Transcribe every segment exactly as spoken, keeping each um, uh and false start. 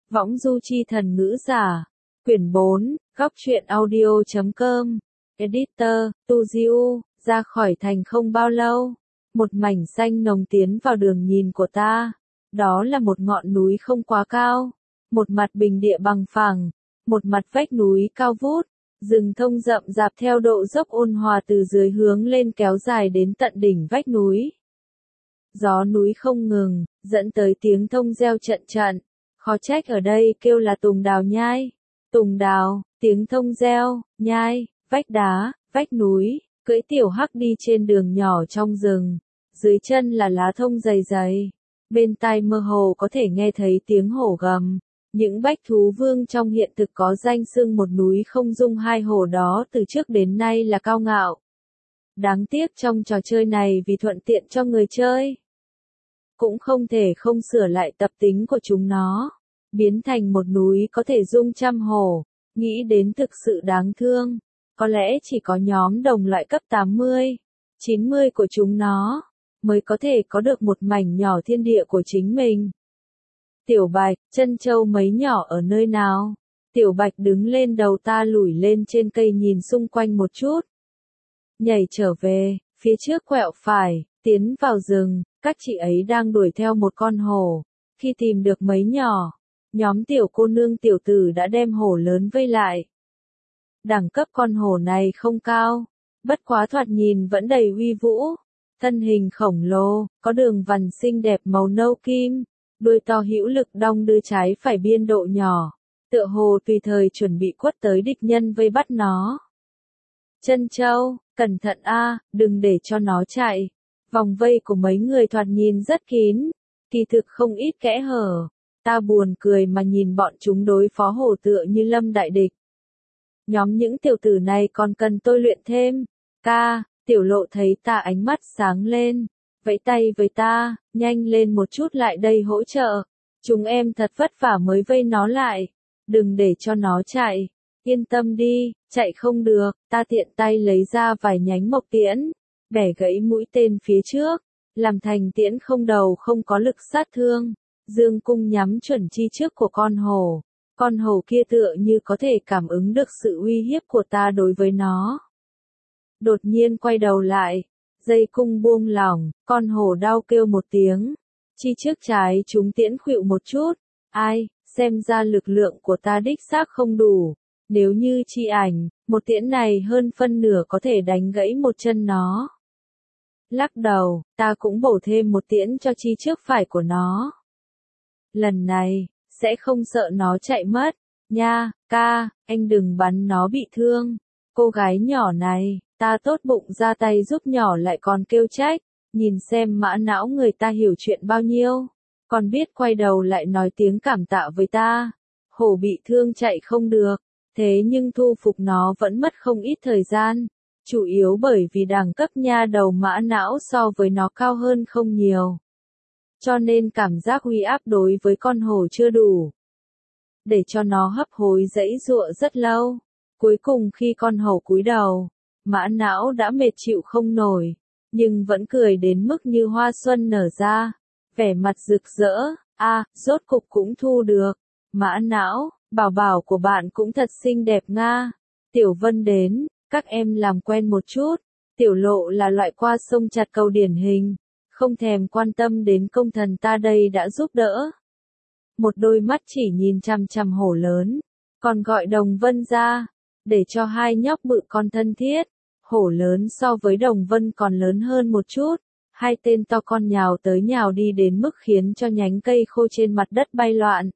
Võng du chi thần ngữ giả. Quyển bốn, góc truyện audio chấm com. Editor, Tu Diu, ra khỏi thành không bao lâu. Một mảnh xanh nồng tiến vào đường nhìn của ta. Đó là một ngọn núi không quá cao. Một mặt bình địa bằng phẳng. Một mặt vách núi cao vút. Rừng thông rậm rạp theo độ dốc ôn hòa từ dưới hướng lên kéo dài đến tận đỉnh vách núi. Gió núi không ngừng, dẫn tới tiếng thông reo trận trận. Khó trách ở đây kêu là tùng đào nhai. Tùng đào, tiếng thông reo, nhai, vách đá, vách núi, cưỡi tiểu hắc đi trên đường nhỏ trong rừng. Dưới chân là lá thông dày dày. Bên tai mơ hồ có thể nghe thấy tiếng hổ gầm. Những bách thú vương trong hiện thực có danh xưng một núi không dung hai hổ đó từ trước đến nay là cao ngạo. Đáng tiếc trong trò chơi này vì thuận tiện cho người chơi, cũng không thể không sửa lại tập tính của chúng nó. Biến thành một núi có thể dung trăm hổ, nghĩ đến thực sự đáng thương. Có lẽ chỉ có nhóm đồng loại cấp tám mươi, chín mươi của chúng nó, mới có thể có được một mảnh nhỏ thiên địa của chính mình. Tiểu Bạch, chân châu mấy nhỏ ở nơi nào? Tiểu Bạch đứng lên đầu ta lủi lên trên cây nhìn xung quanh một chút. Nhảy trở về, phía trước quẹo phải, tiến vào rừng, các chị ấy đang đuổi theo một con hổ. Khi tìm được mấy nhỏ, nhóm tiểu cô nương tiểu tử đã đem hổ lớn vây lại. Đẳng cấp con hổ này không cao, bất quá thoạt nhìn vẫn đầy uy vũ. Thân hình khổng lồ, có đường vằn xinh đẹp màu nâu kim, đuôi to hữu lực đong đưa trái phải biên độ nhỏ, tựa hồ tùy thời chuẩn bị quất tới địch nhân vây bắt nó. Chân châu, cẩn thận a, đừng để cho nó chạy. Vòng vây của mấy người thoạt nhìn rất kín, kỳ thực không ít kẽ hở. Ta buồn cười mà nhìn bọn chúng đối phó hổ tựa như lâm đại địch. Nhóm những tiểu tử này còn cần tôi luyện thêm. Ca, tiểu lộ thấy ta ánh mắt sáng lên, vẫy tay với ta, nhanh lên một chút lại đây hỗ trợ. Chúng em thật vất vả mới vây nó lại, đừng để cho nó chạy. Yên tâm đi, chạy không được. Ta tiện tay lấy ra vài nhánh mộc tiễn, bẻ gãy mũi tên phía trước, làm thành tiễn không đầu không có lực sát thương. Dương cung nhắm chuẩn chi trước của con hổ. Con hổ kia tựa như có thể cảm ứng được sự uy hiếp của ta đối với nó. Đột nhiên quay đầu lại, dây cung buông lỏng, con hổ đau kêu một tiếng. Chi trước trái chúng tiễn khuỵu một chút. Ai, xem ra lực lượng của ta đích xác không đủ. Nếu như chi ảnh, một tiễn này hơn phân nửa có thể đánh gãy một chân nó. Lắc đầu, ta cũng bổ thêm một tiễn cho chi trước phải của nó. Lần này, sẽ không sợ nó chạy mất. Nha, ca, anh đừng bắn nó bị thương. Cô gái nhỏ này, ta tốt bụng ra tay giúp nhỏ lại còn kêu trách. Nhìn xem mã não người ta hiểu chuyện bao nhiêu. Còn biết quay đầu lại nói tiếng cảm tạ với ta. Hổ bị thương chạy không được. Thế nhưng thu phục nó vẫn mất không ít thời gian. Chủ yếu bởi vì đẳng cấp nha đầu mã não so với nó cao hơn không nhiều. Cho nên cảm giác uy áp đối với con hổ chưa đủ. Để cho nó hấp hối dãy giụa rất lâu. Cuối cùng khi con hổ cúi đầu, mã não đã mệt chịu không nổi. Nhưng vẫn cười đến mức như hoa xuân nở ra. Vẻ mặt rực rỡ, a à, rốt cục cũng thu được. Mã não, bảo bảo của bạn cũng thật xinh đẹp nga. Tiểu Vân đến, các em làm quen một chút. Tiểu Lộ là loại qua sông chặt cầu điển hình. Không thèm quan tâm đến công thần ta đây đã giúp đỡ. Một đôi mắt chỉ nhìn chằm chằm hổ lớn. Còn gọi Đồng Vân ra, để cho hai nhóc bự con thân thiết. Hổ lớn so với Đồng Vân còn lớn hơn một chút. Hai tên to con nhào tới nhào đi đến mức khiến cho nhánh cây khô trên mặt đất bay loạn.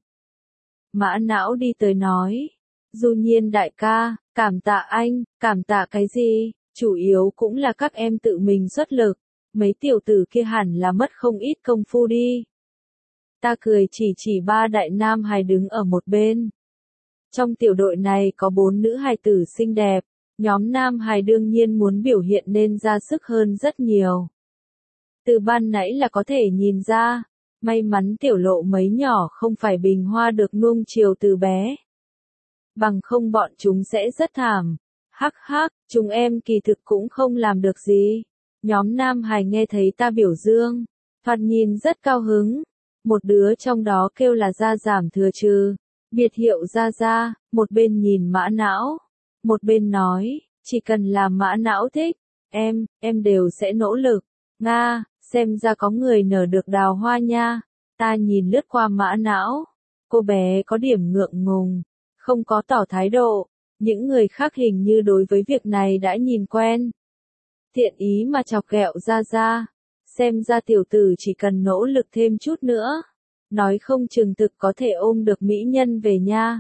Mã não đi tới nói. Du Nhiên đại ca, cảm tạ anh, cảm tạ cái gì, chủ yếu cũng là các em tự mình xuất lực. Mấy tiểu tử kia hẳn là mất không ít công phu đi. Ta cười chỉ chỉ ba đại nam hài đứng ở một bên. Trong tiểu đội này có bốn nữ hài tử xinh đẹp. Nhóm nam hài đương nhiên muốn biểu hiện nên ra sức hơn rất nhiều. Từ ban nãy là có thể nhìn ra. May mắn tiểu lộ mấy nhỏ không phải bình hoa được nuông chiều từ bé. Bằng không bọn chúng sẽ rất thảm. Hắc hắc, chúng em kỳ thực cũng không làm được gì. Nhóm nam hài nghe thấy ta biểu dương, thoạt nhìn rất cao hứng. Một đứa trong đó kêu là ra giảm thừa trừ. Biệt hiệu Gia Gia, một bên nhìn Mã Não, một bên nói, chỉ cần là Mã Não thích, em, em đều sẽ nỗ lực. Nga, xem ra có người nở được đào hoa nha. Ta nhìn lướt qua Mã Não, cô bé có điểm ngượng ngùng, không có tỏ thái độ, những người khác hình như đối với việc này đã nhìn quen. Thiện ý mà chọc ghẹo Gia Gia, xem ra tiểu tử chỉ cần nỗ lực thêm chút nữa, nói không chừng thực có thể ôm được mỹ nhân về nha.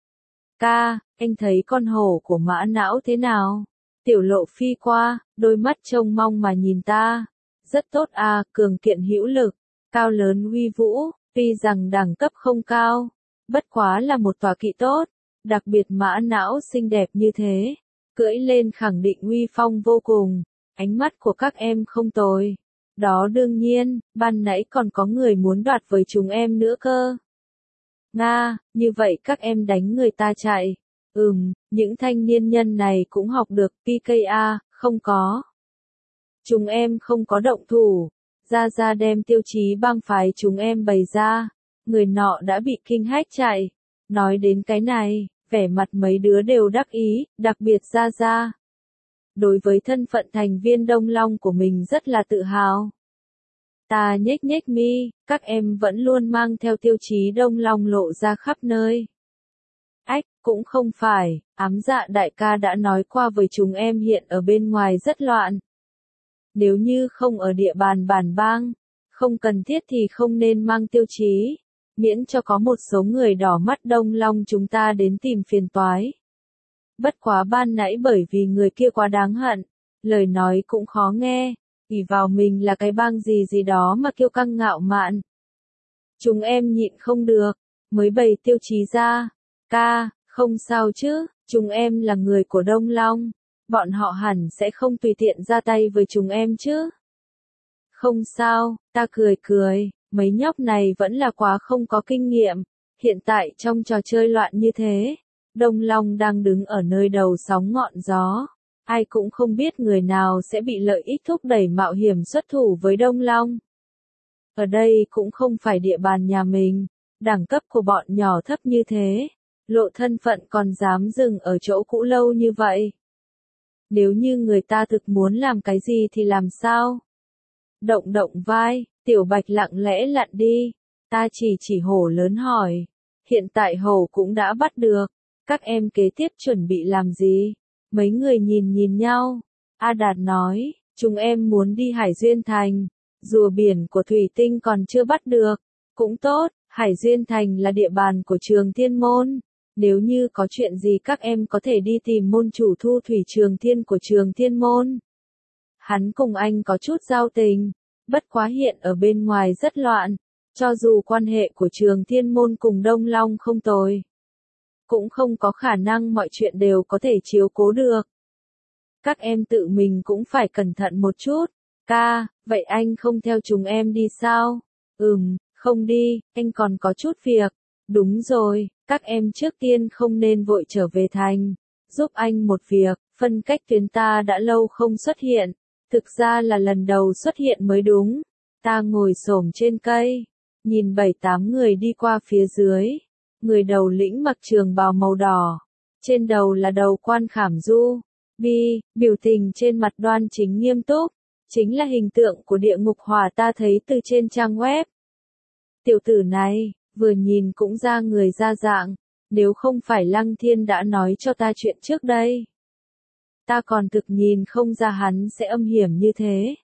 Ca, anh thấy con hổ của Mã Não thế nào? Tiểu Lộ phi qua, đôi mắt trông mong mà nhìn ta. Rất tốt à, cường kiện hữu lực, cao lớn uy vũ, tuy rằng đẳng cấp không cao, bất quá là một tọa kỵ tốt, đặc biệt Mã Não xinh đẹp như thế, cưỡi lên khẳng định uy phong vô cùng, ánh mắt của các em không tồi. Đó đương nhiên, ban nãy còn có người muốn đoạt với chúng em nữa cơ. Nga, như vậy các em đánh người ta chạy. Ừm, những thanh niên nhân này cũng học được pê ca a, không có. Chúng em không có động thủ. Gia Gia đem tiêu chí bang phái chúng em bày ra. Người nọ đã bị kinh hách chạy. Nói đến cái này, vẻ mặt mấy đứa đều đắc ý, đặc biệt Gia Gia. Đối với thân phận thành viên Đông Long của mình rất là tự hào. Ta nhếch nhếch mi, các em vẫn luôn mang theo tiêu chí Đông Long lộ ra khắp nơi. Ách, cũng không phải, ám dạ đại ca đã nói qua với chúng em hiện ở bên ngoài rất loạn. Nếu như không ở địa bàn bản bang, không cần thiết thì không nên mang tiêu chí, miễn cho có một số người đỏ mắt Đông Long chúng ta đến tìm phiền toái. Bất quá ban nãy bởi vì người kia quá đáng hận, lời nói cũng khó nghe, ỷ vào mình là cái bang gì gì đó mà kiêu căng ngạo mạn. Chúng em nhịn không được, mới bày tiêu chí ra. Ca, không sao chứ, chúng em là người của Đông Long, bọn họ hẳn sẽ không tùy tiện ra tay với chúng em chứ. Không sao, ta cười cười, mấy nhóc này vẫn là quá không có kinh nghiệm, hiện tại trong trò chơi loạn như thế, Đông Long đang đứng ở nơi đầu sóng ngọn gió, ai cũng không biết người nào sẽ bị lợi ích thúc đẩy mạo hiểm xuất thủ với Đông Long. Ở đây cũng không phải địa bàn nhà mình, đẳng cấp của bọn nhỏ thấp như thế, lộ thân phận còn dám dừng ở chỗ cũ lâu như vậy. Nếu như người ta thực muốn làm cái gì thì làm sao? Động động vai, Tiểu Bạch lặng lẽ lặn đi, ta chỉ chỉ hổ lớn hỏi, hiện tại hổ cũng đã bắt được, các em kế tiếp chuẩn bị làm gì? Mấy người nhìn nhìn nhau, A Đạt nói, chúng em muốn đi Hải Duyên Thành, rùa biển của Thủy Tinh còn chưa bắt được, cũng tốt, Hải Duyên Thành là địa bàn của Trường Thiên Môn. Nếu như có chuyện gì các em có thể đi tìm môn chủ Thu Thủy Trường Thiên của Trường Thiên Môn. Hắn cùng anh có chút giao tình, bất quá hiện ở bên ngoài rất loạn, cho dù quan hệ của Trường Thiên Môn cùng Đông Long không tồi, cũng không có khả năng mọi chuyện đều có thể chiếu cố được. Các em tự mình cũng phải cẩn thận một chút. Ca, vậy anh không theo chúng em đi sao? Ừm, không đi, anh còn có chút việc. Đúng rồi, các em trước tiên không nên vội trở về thành. Giúp anh một việc, phân cách tuyến ta đã lâu không xuất hiện. Thực ra là lần đầu xuất hiện mới đúng. Ta ngồi xổm trên cây, nhìn bảy tám người đi qua phía dưới. Người đầu lĩnh mặc trường bào màu đỏ. Trên đầu là đầu quan khảm du. Bi, biểu tình trên mặt đoan chính nghiêm túc. Chính là hình tượng của địa ngục hỏa ta thấy từ trên trang web. Tiểu tử này, vừa nhìn cũng ra người ra dạng, nếu không phải Lăng Thiên đã nói cho ta chuyện trước đây. Ta còn thực nhìn không ra hắn sẽ âm hiểm như thế.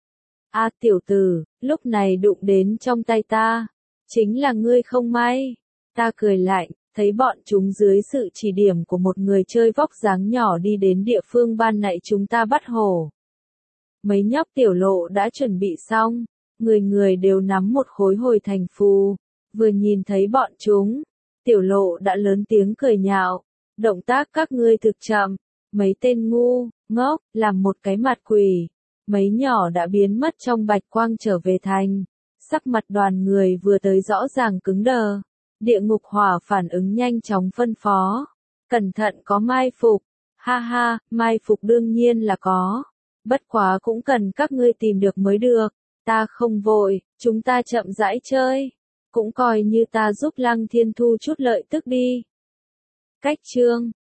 A à, tiểu tử, lúc này đụng đến trong tay ta, chính là ngươi không may. Ta cười lạnh, thấy bọn chúng dưới sự chỉ điểm của một người chơi vóc dáng nhỏ đi đến địa phương ban nãy chúng ta bắt hổ. Mấy nhóc Tiểu Lộ đã chuẩn bị xong, người người đều nắm một khối hồi thành phù, vừa nhìn thấy bọn chúng, Tiểu Lộ đã lớn tiếng cười nhạo, động tác các ngươi thực chậm, mấy tên ngu, ngốc, làm một cái mặt quỷ, mấy nhỏ đã biến mất trong bạch quang trở về thành, sắc mặt đoàn người vừa tới rõ ràng cứng đờ, địa ngục hỏa phản ứng nhanh chóng phân phó, cẩn thận có mai phục, ha ha, mai phục đương nhiên là có. Bất quá cũng cần các ngươi tìm được mới được, ta không vội, chúng ta chậm rãi chơi. Cũng coi như ta giúp Lăng Thiên Thu chút lợi tức đi. Cách chương